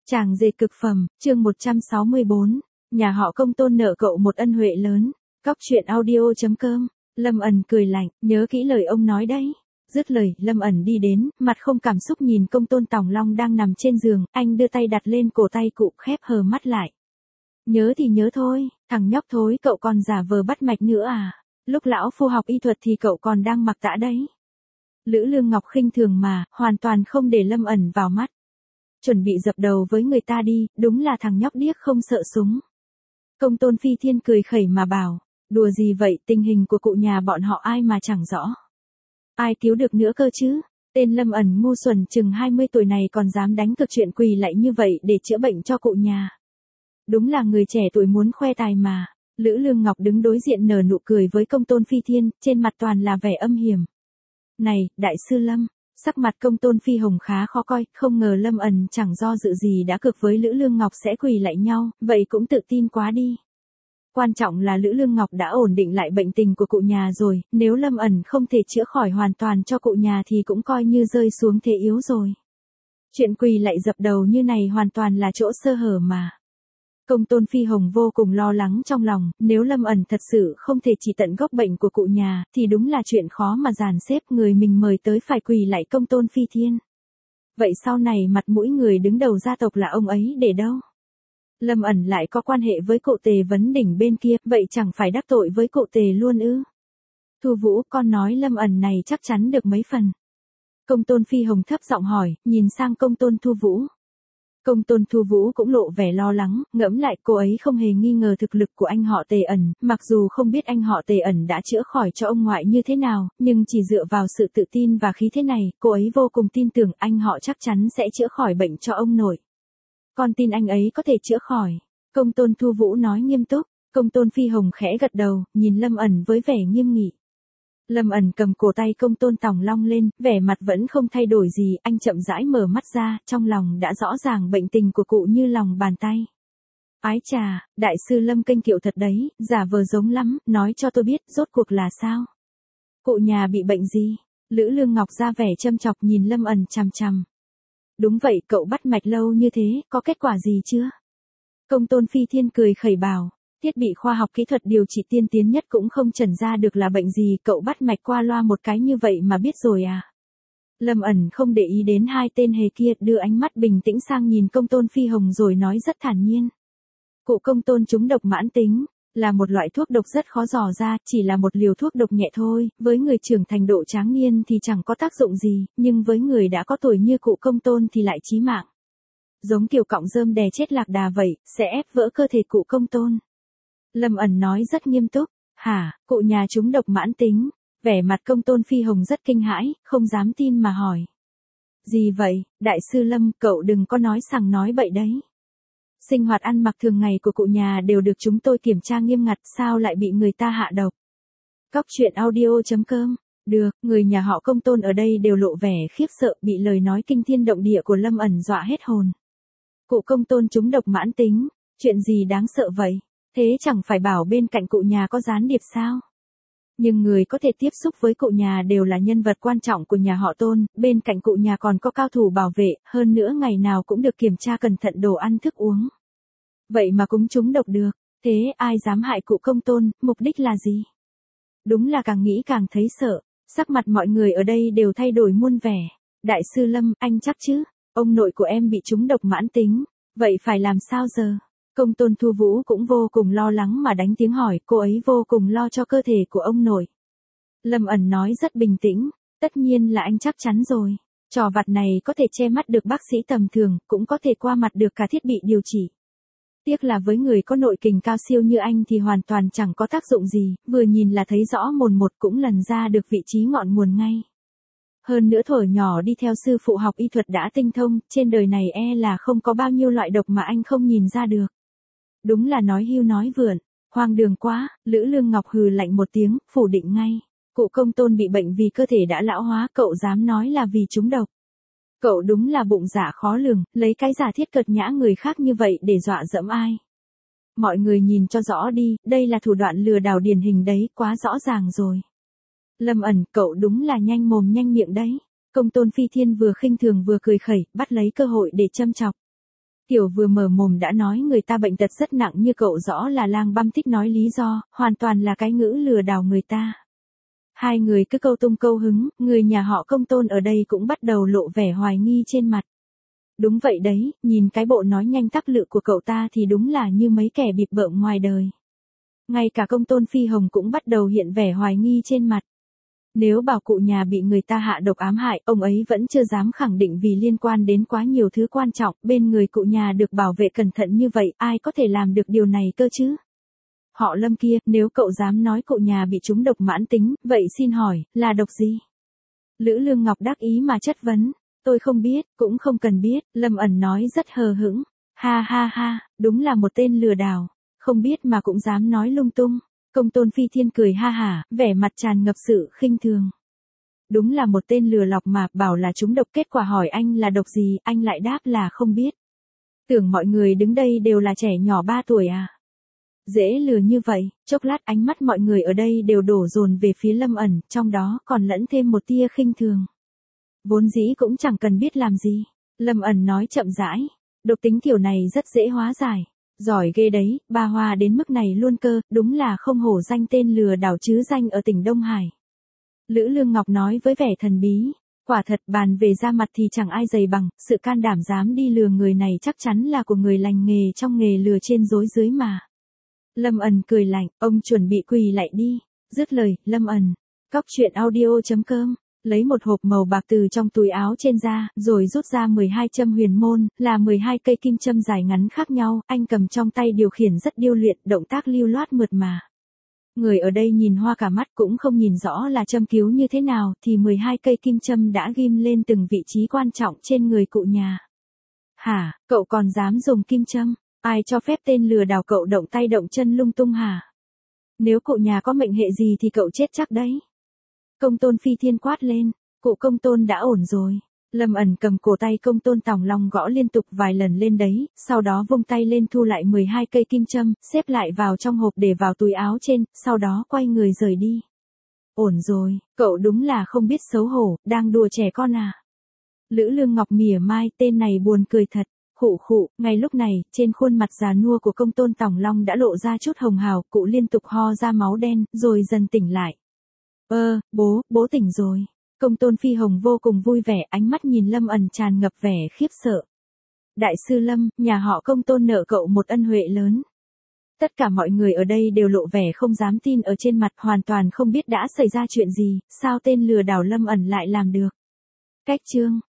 Chàng dệt cực phẩm, chương 164. Nhà họ Công Tôn nợ cậu một ân huệ lớn. Cóc truyện audio.com. Lâm ẩn cười lạnh, nhớ kỹ lời ông nói đấy. Dứt lời, Lâm ẩn đi đến, mặt không cảm xúc nhìn Công Tôn Tòng Long đang nằm trên giường, anh đưa tay đặt lên cổ tay cụ, khép hờ mắt lại. Nhớ thì nhớ thôi, thằng nhóc thối cậu còn giả vờ bắt mạch nữa à? Lúc lão phu học y thuật thì cậu còn đang mặc tã đấy. Lữ Lương Ngọc khinh thường mà, hoàn toàn không để Lâm ẩn vào mắt. Chuẩn bị dập đầu với người ta đi, đúng là thằng nhóc điếc không sợ súng. Công Tôn Phi Thiên cười khẩy mà bảo, đùa gì vậy, tình hình của cụ nhà bọn họ ai mà chẳng rõ. Ai cứu được nữa cơ chứ, tên Lâm ẩn ngu xuẩn chừng 20 tuổi này còn dám đánh cực chuyện quỳ lại như vậy để chữa bệnh cho cụ nhà. Đúng là người trẻ tuổi muốn khoe tài mà. Lữ Lương Ngọc đứng đối diện nở nụ cười với Công Tôn Phi Thiên, trên mặt toàn là vẻ âm hiểm. Này, đại sư Lâm. Sắc mặt Công Tôn Phi Hồng khá khó coi, không ngờ Lâm ẩn chẳng do dự gì đã cược với Lữ Lương Ngọc sẽ quỳ lại nhau, vậy cũng tự tin quá đi. Quan trọng là Lữ Lương Ngọc đã ổn định lại bệnh tình của cụ nhà rồi, nếu Lâm ẩn không thể chữa khỏi hoàn toàn cho cụ nhà thì cũng coi như rơi xuống thế yếu rồi. Chuyện quỳ lại dập đầu như này hoàn toàn là chỗ sơ hở mà. Công Tôn Phi Hồng vô cùng lo lắng trong lòng, nếu Lâm ẩn thật sự không thể trị tận gốc bệnh của cụ nhà, thì đúng là chuyện khó mà dàn xếp người mình mời tới phải quỳ lại Công Tôn Phi Thiên. Vậy sau này mặt mũi người đứng đầu gia tộc là ông ấy để đâu? Lâm ẩn lại có quan hệ với cụ Tề Vấn Đỉnh bên kia, vậy chẳng phải đắc tội với cụ Tề luôn ư? Thu Vũ, con nói Lâm ẩn này chắc chắn được mấy phần. Công Tôn Phi Hồng thấp giọng hỏi, nhìn sang Công Tôn Thu Vũ. Công Tôn Thu Vũ cũng lộ vẻ lo lắng, ngẫm lại cô ấy không hề nghi ngờ thực lực của anh họ Tề ẩn, mặc dù không biết anh họ Tề ẩn đã chữa khỏi cho ông ngoại như thế nào, nhưng chỉ dựa vào sự tự tin và khí thế này, cô ấy vô cùng tin tưởng anh họ chắc chắn sẽ chữa khỏi bệnh cho ông nội. Con tin anh ấy có thể chữa khỏi. Công Tôn Thu Vũ nói nghiêm túc. Công Tôn Phi Hồng khẽ gật đầu, nhìn Lâm ẩn với vẻ nghiêm nghị. Lâm ẩn cầm cổ tay Công Tôn Tòng Long lên, vẻ mặt vẫn không thay đổi gì, anh chậm rãi mở mắt ra, trong lòng đã rõ ràng bệnh tình của cụ như lòng bàn tay. Ái chà, đại sư Lâm kênh kiệu thật đấy, giả vờ giống lắm, nói cho tôi biết, rốt cuộc là sao? Cụ nhà bị bệnh gì? Lữ Lương Ngọc ra vẻ châm chọc nhìn Lâm ẩn chằm chằm. Đúng vậy, cậu bắt mạch lâu như thế, có kết quả gì chưa? Công Tôn Phi Thiên cười khẩy bảo. Thiết bị khoa học kỹ thuật điều trị tiên tiến nhất cũng không chẩn ra được là bệnh gì, cậu bắt mạch qua loa một cái như vậy mà biết rồi à? Lâm ẩn không để ý đến hai tên hề kia, đưa ánh mắt bình tĩnh sang nhìn Công Tôn Phi Hồng rồi nói rất thản nhiên. Cụ Công Tôn trúng độc mãn tính, là một loại thuốc độc rất khó dò ra, chỉ là một liều thuốc độc nhẹ thôi, với người trưởng thành độ tráng niên thì chẳng có tác dụng gì, nhưng với người đã có tuổi như cụ Công Tôn thì lại chí mạng. Giống kiểu cọng rơm đè chết lạc đà vậy, sẽ ép vỡ cơ thể cụ Công Tôn. Lâm ẩn nói rất nghiêm túc, hả, cụ nhà trúng độc mãn tính, vẻ mặt Công Tôn Phi Hồng rất kinh hãi, không dám tin mà hỏi. Gì vậy, đại sư Lâm, cậu đừng có nói sằng nói bậy đấy. Sinh hoạt ăn mặc thường ngày của cụ nhà đều được chúng tôi kiểm tra nghiêm ngặt, sao lại bị người ta hạ độc? Cóc truyện audio.com. Được, người nhà họ Công Tôn ở đây đều lộ vẻ khiếp sợ, bị lời nói kinh thiên động địa của Lâm ẩn dọa hết hồn. Cụ Công Tôn trúng độc mãn tính, chuyện gì đáng sợ vậy? Thế chẳng phải bảo bên cạnh cụ nhà có gián điệp sao? Nhưng người có thể tiếp xúc với cụ nhà đều là nhân vật quan trọng của nhà họ Tôn, bên cạnh cụ nhà còn có cao thủ bảo vệ, hơn nữa ngày nào cũng được kiểm tra cẩn thận đồ ăn thức uống. Vậy mà cũng trúng độc được, thế ai dám hại cụ Công Tôn, mục đích là gì? Đúng là càng nghĩ càng thấy sợ, sắc mặt mọi người ở đây đều thay đổi muôn vẻ. Đại sư Lâm, anh chắc chứ, ông nội của em bị trúng độc mãn tính, vậy phải làm sao giờ? Công Tôn Thu Vũ cũng vô cùng lo lắng mà đánh tiếng hỏi, cô ấy vô cùng lo cho cơ thể của ông nội. Lâm ẩn nói rất bình tĩnh, tất nhiên là anh chắc chắn rồi, trò vặt này có thể che mắt được bác sĩ tầm thường, cũng có thể qua mặt được cả thiết bị điều trị. Tiếc là với người có nội kình cao siêu như anh thì hoàn toàn chẳng có tác dụng gì, vừa nhìn là thấy rõ mồn một cũng lần ra được vị trí ngọn nguồn ngay. Hơn nữa thuở nhỏ đi theo sư phụ học y thuật đã tinh thông, trên đời này là không có bao nhiêu loại độc mà anh không nhìn ra được. Đúng là nói hưu nói vượn, hoang đường quá, Lữ Lương Ngọc hừ lạnh một tiếng, phủ định ngay. Cụ Công Tôn bị bệnh vì cơ thể đã lão hóa, cậu dám nói là vì trúng độc. Cậu đúng là bụng dạ khó lường, lấy cái giả thiết cợt nhã người khác như vậy để dọa dẫm ai. Mọi người nhìn cho rõ đi, đây là thủ đoạn lừa đảo điển hình đấy, quá rõ ràng rồi. Lâm ẩn, cậu đúng là nhanh mồm nhanh miệng đấy. Công Tôn Phi Thiên vừa khinh thường vừa cười khẩy, bắt lấy cơ hội để châm chọc. Tiểu vừa mở mồm đã nói người ta bệnh tật rất nặng như cậu rõ là lang băm thích nói lý do, hoàn toàn là cái ngữ lừa đảo người ta. Hai người cứ câu tung câu hứng, người nhà họ Công Tôn ở đây cũng bắt đầu lộ vẻ hoài nghi trên mặt. Đúng vậy đấy, nhìn cái bộ nói nhanh tắc lự của cậu ta thì đúng là như mấy kẻ bịp bợm ngoài đời. Ngay cả Công Tôn Phi Hồng cũng bắt đầu hiện vẻ hoài nghi trên mặt. Nếu bảo cụ nhà bị người ta hạ độc ám hại, ông ấy vẫn chưa dám khẳng định vì liên quan đến quá nhiều thứ quan trọng, bên người cụ nhà được bảo vệ cẩn thận như vậy, ai có thể làm được điều này cơ chứ? Họ Lâm kia, nếu cậu dám nói cụ nhà bị trúng độc mãn tính, vậy xin hỏi, là độc gì? Lữ Lương Ngọc đắc ý mà chất vấn, tôi không biết, cũng không cần biết, Lâm ẩn nói rất hờ hững, ha ha ha, đúng là một tên lừa đảo, không biết mà cũng dám nói lung tung. Công Tôn Phi Thiên cười ha hả, vẻ mặt tràn ngập sự khinh thường. Đúng là một tên lừa lọc mà, bảo là trúng độc, kết quả hỏi anh là độc gì, anh lại đáp là không biết. Tưởng mọi người đứng đây đều là trẻ nhỏ 3 tuổi à? Dễ lừa như vậy, chốc lát ánh mắt mọi người ở đây đều đổ dồn về phía Lâm ẩn, trong đó còn lẫn thêm một tia khinh thường. Vốn dĩ cũng chẳng cần biết làm gì. Lâm ẩn nói chậm rãi, độc tính kiểu này rất dễ hóa giải. Giỏi ghê đấy, ba hoa đến mức này luôn cơ, đúng là không hổ danh tên lừa đảo chứ danh ở tỉnh Đông Hải. Lữ Lương Ngọc nói với vẻ thần bí, quả thật bàn về ra mặt thì chẳng ai dày bằng, sự can đảm dám đi lừa người này chắc chắn là của người lành nghề trong nghề lừa trên dối dưới mà. Lâm ẩn cười lạnh, ông chuẩn bị quỳ lại đi. Dứt lời, Lâm ẩn, cóc truyện audio.com, lấy một hộp màu bạc từ trong túi áo trên ra, rồi rút ra 12 châm huyền môn, là 12 cây kim châm dài ngắn khác nhau, anh cầm trong tay điều khiển rất điêu luyện, động tác lưu loát mượt mà. Người ở đây nhìn hoa cả mắt cũng không nhìn rõ là châm cứu như thế nào, thì 12 cây kim châm đã ghim lên từng vị trí quan trọng trên người cụ nhà. Hả, cậu còn dám dùng kim châm? Ai cho phép tên lừa đảo cậu động tay động chân lung tung hả? Nếu cụ nhà có mệnh hệ gì thì cậu chết chắc đấy. Công Tôn Phi Thiên quát lên, cụ Công Tôn đã ổn rồi. Lâm ẩn cầm cổ tay Công Tôn Tòng Long gõ liên tục vài lần lên đấy, sau đó vung tay lên thu lại 12 cây kim châm, xếp lại vào trong hộp để vào túi áo trên, sau đó quay người rời đi. Ổn rồi, cậu đúng là không biết xấu hổ, đang đùa trẻ con à? Lữ Lương Ngọc mỉa mai, tên này buồn cười thật. Khụ khụ, ngay lúc này, trên khuôn mặt già nua của Công Tôn Tòng Long đã lộ ra chút hồng hào, cụ liên tục ho ra máu đen, rồi dần tỉnh lại. Bố tỉnh rồi. Công Tôn Phi Hồng vô cùng vui vẻ, ánh mắt nhìn Lâm ẩn tràn ngập vẻ khiếp sợ. Đại sư Lâm, nhà họ Công Tôn nợ cậu một ân huệ lớn. Tất cả mọi người ở đây đều lộ vẻ không dám tin ở trên mặt, hoàn toàn không biết đã xảy ra chuyện gì, sao tên lừa đảo Lâm ẩn lại làm được. Cách chương